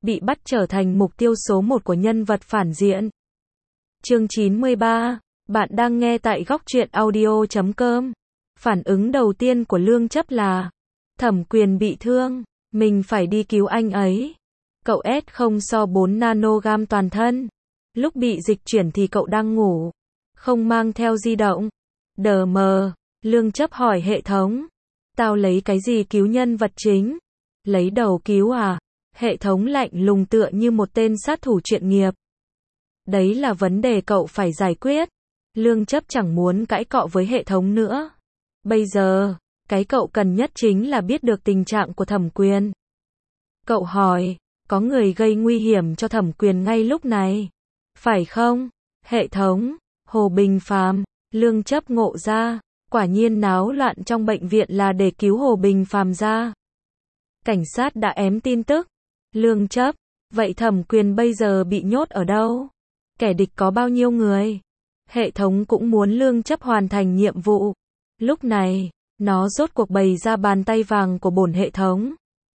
bị bắt trở thành mục tiêu số 1 của nhân vật phản diện. Chương 93, bạn đang nghe tại góc truyện audio.com. Phản ứng đầu tiên của Lương Chấp là, Thẩm Quyền bị thương, mình phải đi cứu anh ấy. Cậu S0 so 4 nanogam toàn thân. Lúc bị dịch chuyển thì cậu đang ngủ, không mang theo di động. Đờ mờ, Lương Chấp hỏi hệ thống. Tao lấy cái gì cứu nhân vật chính? Lấy đầu cứu à? Hệ thống lạnh lùng tựa như một tên sát thủ chuyên nghiệp. Đấy là vấn đề cậu phải giải quyết. Lương Chấp chẳng muốn cãi cọ với hệ thống nữa. Bây giờ, cái cậu cần nhất chính là biết được tình trạng của Thẩm Quyền. Cậu hỏi, có người gây nguy hiểm cho Thẩm Quyền ngay lúc này, phải không? Hệ thống, Hồ Bình Phàm. Lương Chấp ngộ ra, quả nhiên náo loạn trong bệnh viện là để cứu Hồ Bình Phàm ra. Cảnh sát đã ém tin tức. Lương Chấp, vậy Thẩm Quyền bây giờ bị nhốt ở đâu? Kẻ địch có bao nhiêu người? Hệ thống cũng muốn Lương Chấp hoàn thành nhiệm vụ. Lúc này, nó rốt cuộc bày ra bàn tay vàng của bổn hệ thống.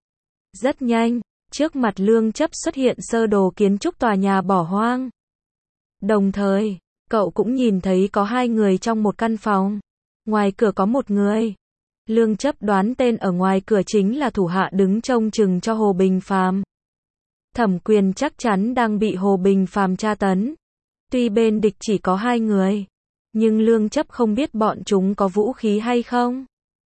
Rất nhanh, trước mặt Lương Chấp xuất hiện sơ đồ kiến trúc tòa nhà bỏ hoang. Đồng thời, cậu cũng nhìn thấy có 2 người trong một căn phòng. Ngoài cửa có một người. Lương Chấp đoán tên ở ngoài cửa chính là thủ hạ đứng trông chừng cho Hồ Bình Phàm. Thẩm Quyền chắc chắn đang bị Hồ Bình Phàm tra tấn. Tuy bên địch chỉ có 2 người, nhưng Lương Chấp không biết bọn chúng có vũ khí hay không.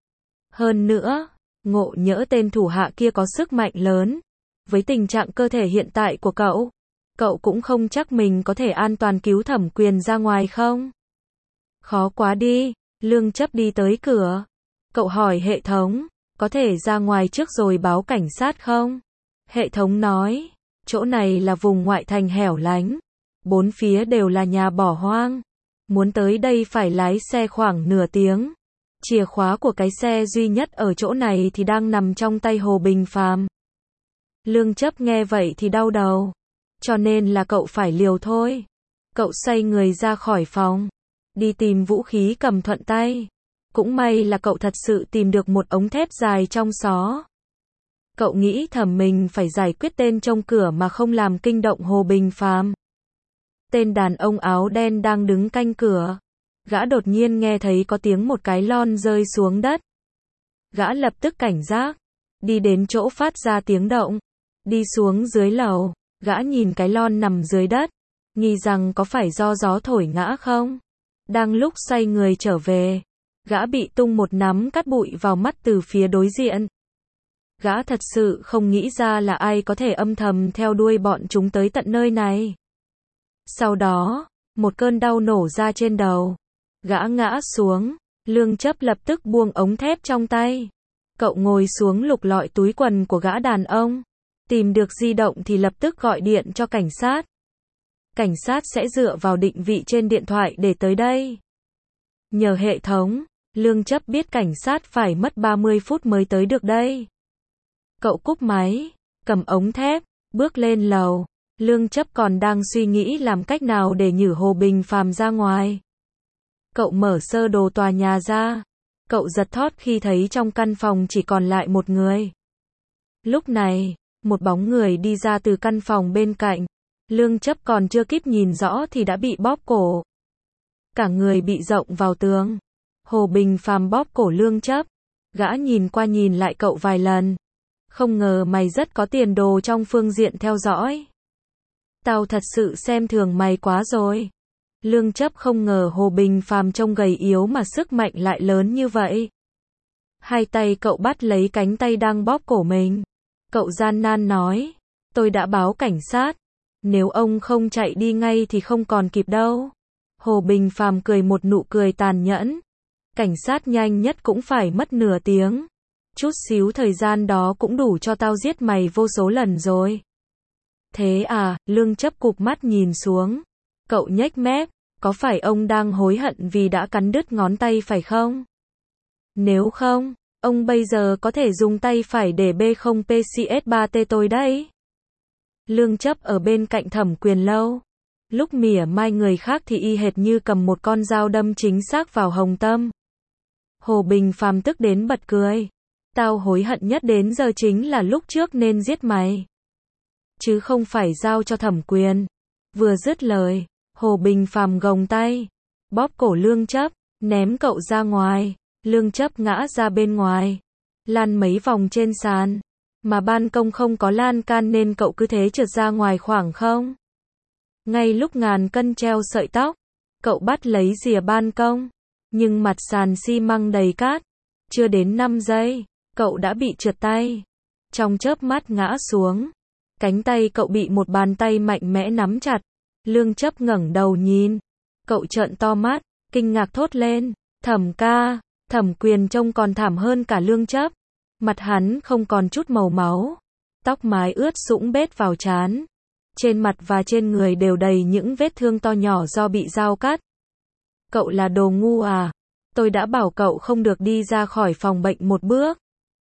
Hơn nữa, ngộ nhỡ tên thủ hạ kia có sức mạnh lớn. Với tình trạng cơ thể hiện tại của cậu cũng không chắc mình có thể an toàn cứu Thẩm Quyền ra ngoài không? Khó quá đi. Lương Chấp đi tới cửa. Cậu hỏi hệ thống, có thể ra ngoài trước rồi báo cảnh sát không? Hệ thống nói, chỗ này là vùng ngoại thành hẻo lánh. 4 phía đều là nhà bỏ hoang. Muốn tới đây phải lái xe khoảng nửa tiếng. Chìa khóa của cái xe duy nhất ở chỗ này thì đang nằm trong tay Hồ Bình Phàm. Lương Chấp nghe vậy thì đau đầu. Cho nên là cậu phải liều thôi. Cậu xoay người ra khỏi phòng, đi tìm vũ khí cầm thuận tay. Cũng may là cậu thật sự tìm được một ống thép dài trong xó. Cậu nghĩ thầm mình phải giải quyết tên trông cửa mà không làm kinh động Hồ Bình Phàm. Tên đàn ông áo đen đang đứng canh cửa. Gã đột nhiên nghe thấy có tiếng một cái lon rơi xuống đất. Gã lập tức cảnh giác, đi đến chỗ phát ra tiếng động. Đi xuống dưới lầu, gã nhìn cái lon nằm dưới đất, nghi rằng có phải do gió thổi ngã không. Đang lúc xoay người trở về, gã bị tung một nắm cát bụi vào mắt từ phía đối diện. Gã thật sự không nghĩ ra là ai có thể âm thầm theo đuôi bọn chúng tới tận nơi này. Sau đó, một cơn đau nổ ra trên đầu. Gã ngã xuống. Lương Chấp lập tức buông ống thép trong tay. Cậu ngồi xuống lục lọi túi quần của gã đàn ông. Tìm được di động thì lập tức gọi điện cho cảnh sát. Cảnh sát sẽ dựa vào định vị trên điện thoại để tới đây. Nhờ hệ thống, Lương Chấp biết cảnh sát phải mất 30 phút mới tới được đây. Cậu cúp máy, cầm ống thép, bước lên lầu. Lương Chấp còn đang suy nghĩ làm cách nào để nhử Hồ Bình Phàm ra ngoài. Cậu mở sơ đồ tòa nhà ra. Cậu giật thót khi thấy trong căn phòng chỉ còn lại một người. Lúc này, một bóng người đi ra từ căn phòng bên cạnh. Lương Chấp còn chưa kịp nhìn rõ thì đã bị bóp cổ. Cả người bị rộng vào tường. Hồ Bình Phàm bóp cổ Lương Chấp. Gã nhìn qua nhìn lại cậu vài lần. Không ngờ mày rất có tiền đồ trong phương diện theo dõi. Tao thật sự xem thường mày quá rồi. Lương Chấp không ngờ Hồ Bình Phàm trông gầy yếu mà sức mạnh lại lớn như vậy. 2 tay cậu bắt lấy cánh tay đang bóp cổ mình. Cậu gian nan nói, tôi đã báo cảnh sát. Nếu ông không chạy đi ngay thì không còn kịp đâu. Hồ Bình Phàm cười một nụ cười tàn nhẫn. Cảnh sát nhanh nhất cũng phải mất nửa tiếng. Chút xíu thời gian đó cũng đủ cho tao giết mày vô số lần rồi. Thế à, Lương Chấp cụp mắt nhìn xuống. Cậu nhếch mép, có phải ông đang hối hận vì đã cắn đứt ngón tay phải không? Nếu không, ông bây giờ có thể dùng tay phải để B0 PCS3T tôi đấy. Lương Chấp ở bên cạnh Thẩm Quyền lâu. Lúc mỉa mai người khác thì y hệt như cầm một con dao đâm chính xác vào hồng tâm. Hồ Bình Phàm tức đến bật cười. Tao hối hận nhất đến giờ chính là lúc trước nên giết mày. chứ không phải giao cho Thẩm Quyền. Vừa dứt lời, Hồ Bình Phàm gồng tay, bóp cổ Lương Chấp, ném cậu ra ngoài. Lương Chấp ngã ra bên ngoài, lăn mấy vòng trên sàn, mà ban công không có lan can nên cậu cứ thế trượt ra ngoài khoảng không. Ngay lúc ngàn cân treo sợi tóc, cậu bắt lấy rìa ban công, nhưng mặt sàn xi măng đầy cát, chưa đến 5 giây, cậu đã bị trượt tay. Trong chớp mắt ngã xuống, cánh tay cậu bị một bàn tay mạnh mẽ nắm chặt. Lương Chấp ngẩng đầu nhìn, cậu trợn to mắt, kinh ngạc thốt lên, Thẩm ca. Thẩm Quyền trông còn thảm hơn cả Lương Chấp. Mặt hắn không còn chút màu máu, tóc mái ướt sũng bết vào trán. Trên mặt và trên người đều đầy những vết thương to nhỏ do bị dao cắt. Cậu là đồ ngu à? Tôi đã bảo cậu không được đi ra khỏi phòng bệnh một bước.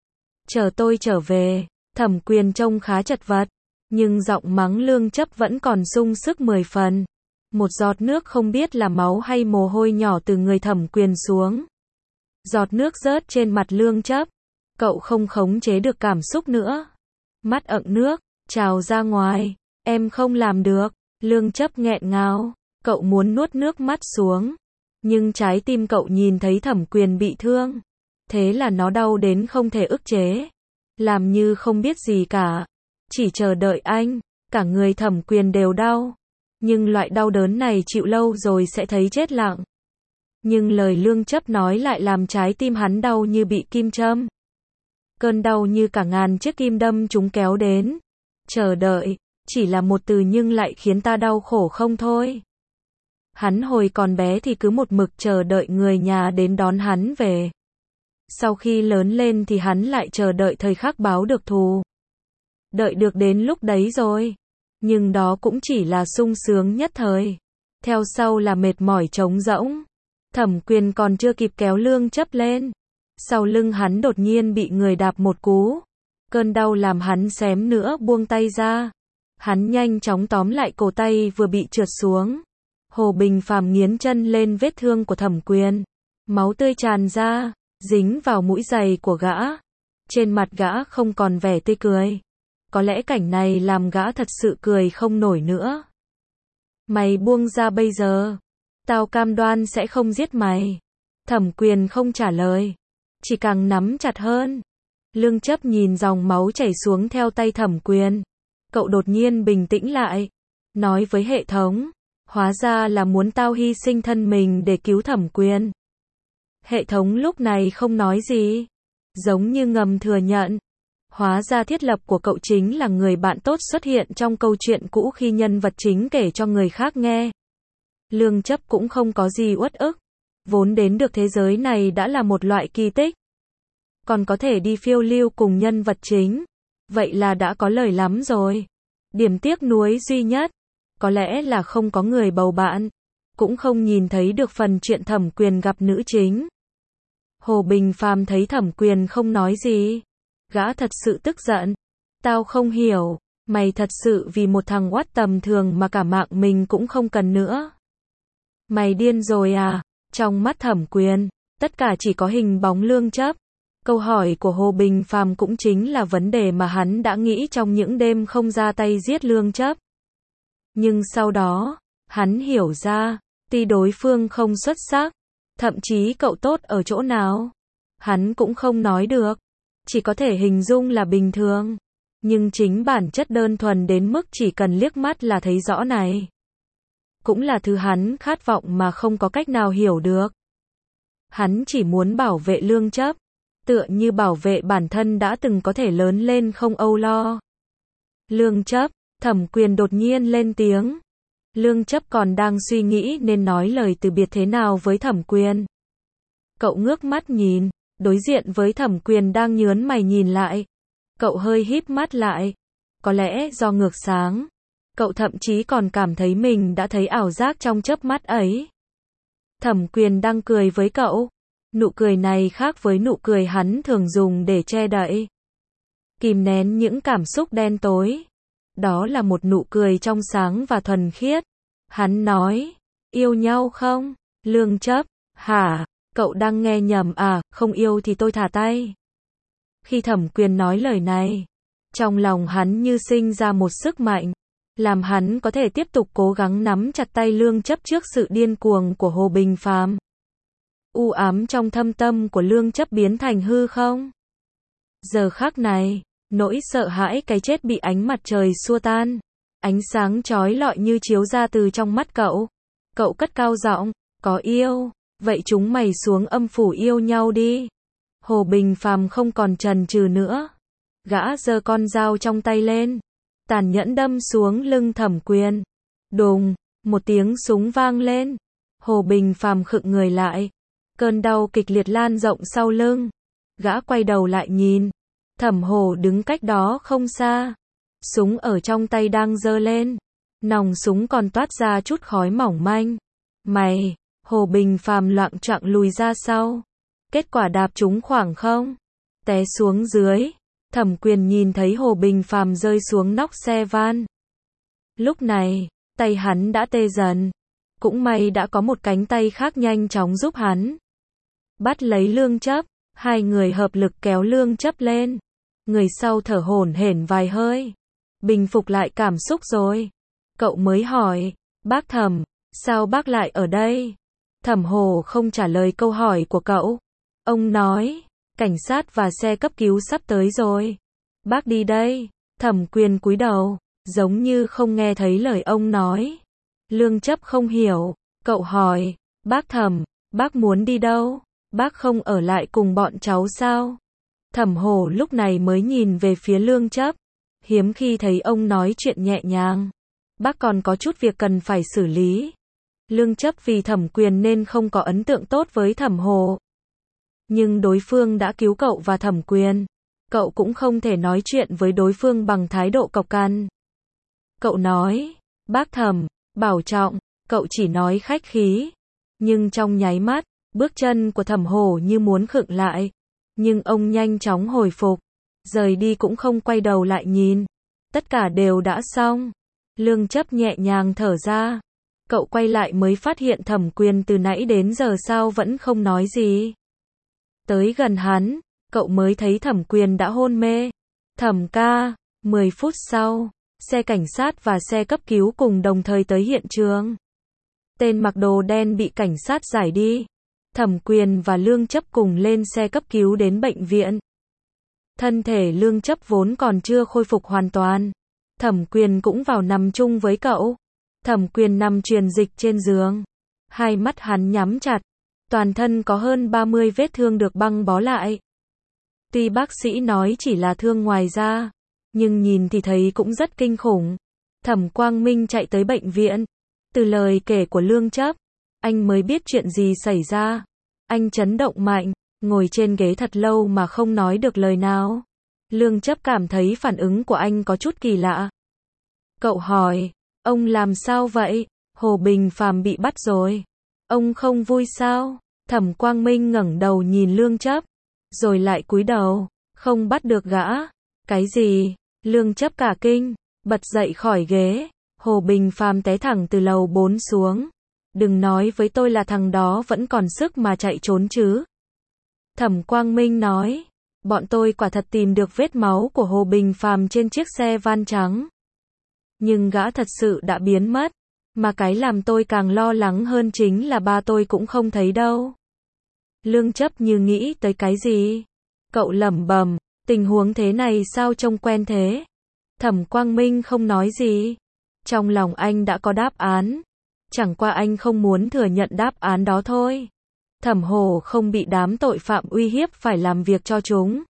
Chờ tôi trở về. Thẩm Quyền trông khá chật vật, nhưng giọng mắng Lương Chấp vẫn còn sung sức 10 phần. Một giọt nước không biết là máu hay mồ hôi nhỏ từ người Thẩm Quyền xuống. Giọt nước rớt trên mặt Lương Chấp. Cậu không khống chế được cảm xúc nữa. Mắt ẩn nước, trào ra ngoài. Em không làm được. Lương Chấp nghẹn ngào. Cậu muốn nuốt nước mắt xuống. Nhưng trái tim cậu nhìn thấy Thẩm Quyền bị thương. Thế là nó đau đến không thể ức chế. Làm như không biết gì cả. Chỉ chờ đợi anh. Cả người Thẩm Quyền đều đau. Nhưng loại đau đớn này chịu lâu rồi sẽ thấy chết lặng. Nhưng lời Lương Chấp nói lại làm trái tim hắn đau như bị kim châm. Cơn đau như cả ngàn chiếc kim đâm chúng kéo đến. Chờ đợi, chỉ là một từ nhưng lại khiến ta đau khổ không thôi. Hắn hồi còn bé thì cứ một mực chờ đợi người nhà đến đón hắn về. Sau khi lớn lên thì hắn lại chờ đợi thời khắc báo được thù. Đợi được đến lúc đấy rồi. Nhưng đó cũng chỉ là sung sướng nhất thời. Theo sau là mệt mỏi trống rỗng. Thẩm Quyền còn chưa kịp kéo Lương Chấp lên. Sau lưng hắn đột nhiên bị người đạp một cú. Cơn đau làm hắn xém nữa buông tay ra. Hắn nhanh chóng tóm lại cổ tay vừa bị trượt xuống. Hồ Bình Phàm nghiến chân lên vết thương của Thẩm Quyền. Máu tươi tràn ra, dính vào mũi giày của gã. Trên mặt gã không còn vẻ tươi cười. Có lẽ cảnh này làm gã thật sự cười không nổi nữa. Mày buông ra bây giờ. Tao cam đoan sẽ không giết mày. Thẩm Quyền không trả lời. Chỉ càng nắm chặt hơn. Lương Chấp nhìn dòng máu chảy xuống theo tay Thẩm Quyền. Cậu đột nhiên bình tĩnh lại. Nói với hệ thống. Hóa ra là muốn tao hy sinh thân mình để cứu Thẩm Quyền. Hệ thống lúc này không nói gì. Giống như ngầm thừa nhận. Hóa ra thiết lập của cậu chính là người bạn tốt xuất hiện trong câu chuyện cũ khi nhân vật chính kể cho người khác nghe. Lương Chấp cũng không có gì uất ức. Vốn đến được thế giới này đã là một loại kỳ tích. Còn có thể đi phiêu lưu cùng nhân vật chính. Vậy là đã có lời lắm rồi. Điểm tiếc nuối duy nhất. Có lẽ là không có người bầu bạn. Cũng không nhìn thấy được phần chuyện Thẩm Quyền gặp nữ chính. Hồ Bình Phàm thấy Thẩm Quyền không nói gì. Gã thật sự tức giận. Tao không hiểu. Mày thật sự vì một thằng oắt tầm thường mà cả mạng mình cũng không cần nữa. Mày điên rồi à? Trong mắt Thẩm Quyền, tất cả chỉ có hình bóng Lương Chấp. Câu hỏi của Hồ Bình Phàm cũng chính là vấn đề mà hắn đã nghĩ trong những đêm không ra tay giết Lương Chấp. Nhưng sau đó, hắn hiểu ra, tuy đối phương không xuất sắc, thậm chí cậu tốt ở chỗ nào, hắn cũng không nói được, chỉ có thể hình dung là bình thường. Nhưng chính bản chất đơn thuần đến mức chỉ cần liếc mắt là thấy rõ này. Cũng là thứ hắn khát vọng mà không có cách nào hiểu được. Hắn chỉ muốn bảo vệ Lương Chấp, tựa như bảo vệ bản thân đã từng có thể lớn lên không âu lo. Lương Chấp, Thẩm Quyền đột nhiên lên tiếng. Lương Chấp còn đang suy nghĩ nên nói lời từ biệt thế nào với Thẩm Quyền. Cậu ngước mắt nhìn, đối diện với Thẩm Quyền đang nhớn mày nhìn lại. Cậu hơi híp mắt lại. Có lẽ do ngược sáng, cậu thậm chí còn cảm thấy mình đã thấy ảo giác trong chớp mắt ấy. Thẩm Quyền đang cười với cậu. Nụ cười này khác với nụ cười hắn thường dùng để che đậy, kìm nén những cảm xúc đen tối. Đó là một nụ cười trong sáng và thuần khiết. Hắn nói, yêu nhau không? Lương Chấp, hả? Cậu đang nghe nhầm à? Không yêu thì tôi thả tay. Khi Thẩm Quyền nói lời này, Trong lòng hắn như sinh ra một sức mạnh, làm hắn có thể tiếp tục cố gắng nắm chặt tay Lương Chấp trước sự điên cuồng của Hồ Bình Phàm. U ám trong thâm tâm của Lương Chấp biến thành hư không. Giờ khắc này, nỗi sợ hãi cái chết bị ánh mặt trời xua tan. Ánh sáng chói lọi như chiếu ra từ trong mắt cậu. Cậu cất cao giọng, có yêu, vậy chúng mày xuống âm phủ yêu nhau đi. Hồ Bình Phàm không còn chần chừ nữa. Gã giơ con dao trong tay lên, tàn nhẫn đâm xuống lưng Thẩm Quyền. Đùng, một tiếng súng vang lên. Hồ Bình Phàm khựng người lại. Cơn đau kịch liệt lan rộng sau lưng. Gã quay đầu lại nhìn. Thẩm Hổ đứng cách đó không xa. Súng ở trong tay đang giơ lên. Nòng súng còn toát ra chút khói mỏng manh. Mày, Hồ Bình Phàm loạng choạng lùi ra sau. Kết quả đạp trúng khoảng không. Té xuống dưới. Thẩm Quyền nhìn thấy Hồ Bình Phàm rơi xuống nóc xe van. Lúc này, tay hắn đã tê dần. Cũng may đã có một cánh tay khác nhanh chóng giúp hắn. Bắt lấy Lương Chấp, hai người hợp lực kéo Lương Chấp lên. Người sau thở hổn hển vài hơi. Bình phục lại cảm xúc rồi. Cậu mới hỏi, bác Thẩm, sao bác lại ở đây? Thẩm Hổ không trả lời câu hỏi của cậu. Ông nói, cảnh sát và xe cấp cứu sắp tới rồi. Bác đi đây. Thẩm Quyền cúi đầu, giống như không nghe thấy lời ông nói. Lương Chấp không hiểu, cậu hỏi, bác Thẩm, bác muốn đi đâu? Bác không ở lại cùng bọn cháu sao? Thẩm Hổ lúc này mới nhìn về phía Lương Chấp. Hiếm khi thấy ông nói chuyện nhẹ nhàng. Bác còn có chút việc cần phải xử lý. Lương Chấp vì Thẩm Quyền nên không có ấn tượng tốt với Thẩm Hổ. Nhưng đối phương đã cứu cậu và Thẩm Quyền. Cậu cũng không thể nói chuyện với đối phương bằng thái độ cộc cằn. Cậu nói, bác Thẩm, bảo trọng, cậu chỉ nói khách khí. Nhưng trong nháy mắt, bước chân của Thẩm Hổ như muốn khựng lại. Nhưng ông nhanh chóng hồi phục. Rời đi cũng không quay đầu lại nhìn. Tất cả đều đã xong. Lương Chấp nhẹ nhàng thở ra. Cậu quay lại mới phát hiện Thẩm Quyền từ nãy đến giờ sao vẫn không nói gì. Tới gần hắn, cậu mới thấy Thẩm Quyền đã hôn mê. Thẩm ca, 10 phút sau, xe cảnh sát và xe cấp cứu cùng đồng thời tới hiện trường. Tên mặc đồ đen bị cảnh sát giải đi. Thẩm Quyền và Lương Chấp cùng lên xe cấp cứu đến bệnh viện. Thân thể Lương Chấp vốn còn chưa khôi phục hoàn toàn. Thẩm Quyền cũng vào nằm chung với cậu. Thẩm Quyền nằm truyền dịch trên giường. Hai mắt hắn nhắm chặt. Toàn thân có hơn 30 vết thương được băng bó lại. Tuy bác sĩ nói chỉ là thương ngoài da, nhưng nhìn thì thấy cũng rất kinh khủng. Thẩm Quang Minh chạy tới bệnh viện. Từ lời kể của Lương Chấp, anh mới biết chuyện gì xảy ra. Anh chấn động mạnh, ngồi trên ghế thật lâu mà không nói được lời nào. Lương Chấp cảm thấy phản ứng của anh có chút kỳ lạ. Cậu hỏi, ông làm sao vậy? Hồ Bình Phàm bị bắt rồi. Ông không vui sao? Thẩm Quang Minh ngẩng đầu nhìn Lương Chấp, rồi lại cúi đầu, không bắt được gã. Cái gì? Lương Chấp cả kinh, bật dậy khỏi ghế. Hồ Bình Phàm té thẳng từ lầu 4 xuống. Đừng nói với tôi là thằng đó vẫn còn sức mà chạy trốn chứ. Thẩm Quang Minh nói, bọn tôi quả thật tìm được vết máu của Hồ Bình Phàm trên chiếc xe van trắng. Nhưng gã thật sự đã biến mất. Mà cái làm tôi càng lo lắng hơn chính là ba tôi cũng không thấy đâu. Lương Chấp như nghĩ tới cái gì. Cậu lẩm bẩm, tình huống thế này sao trông quen thế? Thẩm Quang Minh không nói gì. Trong lòng anh đã có đáp án. Chẳng qua anh không muốn thừa nhận đáp án đó thôi. Thẩm Hổ không bị đám tội phạm uy hiếp phải làm việc cho chúng.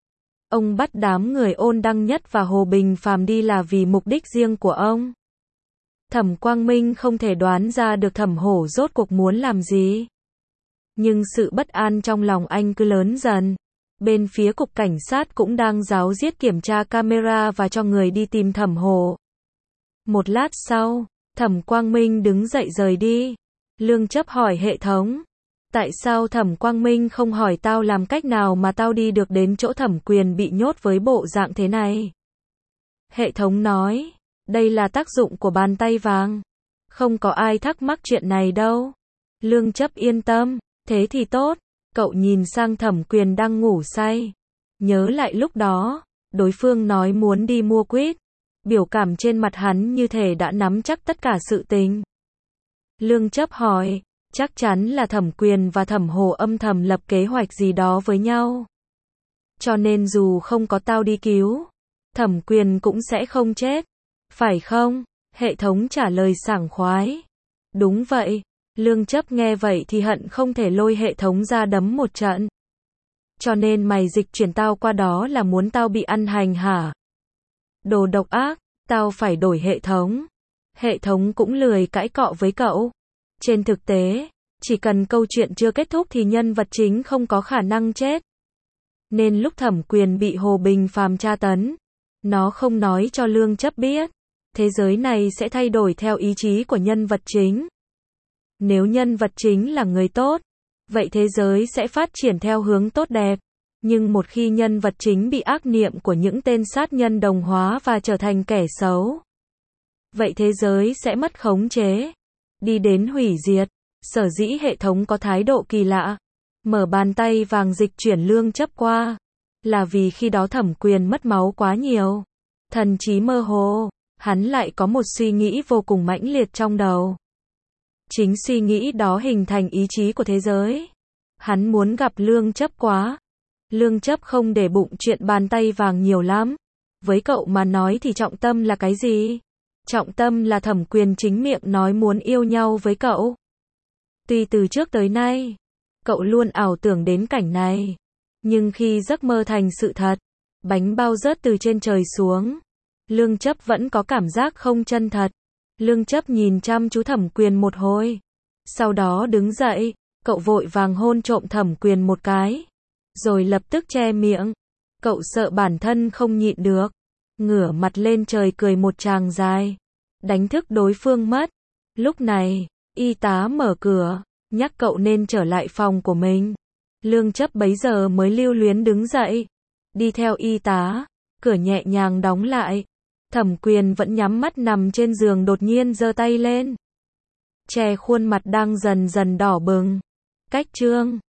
Ông bắt đám người Ôn Đăng Nhất và Hồ Bình Phàm đi là vì mục đích riêng của ông. Thẩm Quang Minh không thể đoán ra được Thẩm Hổ rốt cuộc muốn làm gì. Nhưng sự bất an trong lòng anh cứ lớn dần. Bên phía cục cảnh sát cũng đang ráo riết kiểm tra camera và cho người đi tìm Thẩm Hổ. Một lát sau, Thẩm Quang Minh đứng dậy rời đi. Lương Chấp hỏi hệ thống. Tại sao Thẩm Quang Minh không hỏi tao làm cách nào mà tao đi được đến chỗ Thẩm Quyền bị nhốt với bộ dạng thế này? Hệ thống nói, đây là tác dụng của bàn tay vàng. Không có ai thắc mắc chuyện này đâu. Lương Chấp yên tâm, thế thì tốt. Cậu nhìn sang Thẩm Quyền đang ngủ say. Nhớ lại lúc đó, đối phương nói muốn đi mua quýt. Biểu cảm trên mặt hắn như thể đã nắm chắc tất cả sự tình. Lương Chấp hỏi, chắc chắn là Thẩm Quyền và Thẩm Hồ âm thầm lập kế hoạch gì đó với nhau. Cho nên dù không có tao đi cứu, Thẩm Quyền cũng sẽ không chết. Phải không? Hệ thống trả lời sảng khoái. Đúng vậy. Lương Chấp nghe vậy thì hận không thể lôi hệ thống ra đấm một trận. Cho nên mày dịch chuyển tao qua đó là muốn tao bị ăn hành hả? Đồ độc ác, tao phải đổi hệ thống. Hệ thống cũng lười cãi cọ với cậu. Trên thực tế, chỉ cần câu chuyện chưa kết thúc thì nhân vật chính không có khả năng chết. Nên lúc Thẩm Quyền bị Hồ Bình Phàm tra tấn, nó không nói cho Lương Chấp biết. Thế giới này sẽ thay đổi theo ý chí của nhân vật chính. Nếu nhân vật chính là người tốt, vậy thế giới sẽ phát triển theo hướng tốt đẹp. Nhưng một khi nhân vật chính bị ác niệm của những tên sát nhân đồng hóa và trở thành kẻ xấu, vậy thế giới sẽ mất khống chế, đi đến hủy diệt. Sở dĩ hệ thống có thái độ kỳ lạ, mở bàn tay vàng dịch chuyển Lương Chấp qua, là vì khi đó Thẩm Quyền mất máu quá nhiều, thần trí mơ hồ, hắn lại có một suy nghĩ vô cùng mãnh liệt trong đầu. Chính suy nghĩ đó hình thành ý chí của thế giới. Hắn muốn gặp Lương Chấp quá. Lương Chấp không để bụng chuyện bàn tay vàng nhiều lắm. Với cậu mà nói thì trọng tâm là cái gì? Trọng tâm là Thẩm Quyền chính miệng nói muốn yêu nhau với cậu. Tuy từ trước tới nay, cậu luôn ảo tưởng đến cảnh này. Nhưng khi giấc mơ thành sự thật, bánh bao rớt từ trên trời xuống, Lương Chấp vẫn có cảm giác không chân thật. Lương Chấp nhìn chăm chú Thẩm Quyền một hồi. Sau đó đứng dậy, cậu vội vàng hôn trộm Thẩm Quyền một cái. Rồi lập tức che miệng. Cậu sợ bản thân không nhịn được. Ngửa mặt lên trời cười một tràng dài. Đánh thức đối phương mất. Lúc này, y tá mở cửa, nhắc cậu nên trở lại phòng của mình. Lương Chấp bấy giờ mới lưu luyến đứng dậy. Đi theo y tá, cửa nhẹ nhàng đóng lại. Thẩm Quyền vẫn nhắm mắt nằm trên giường đột nhiên giơ tay lên. Che khuôn mặt đang dần dần đỏ bừng. Cách chương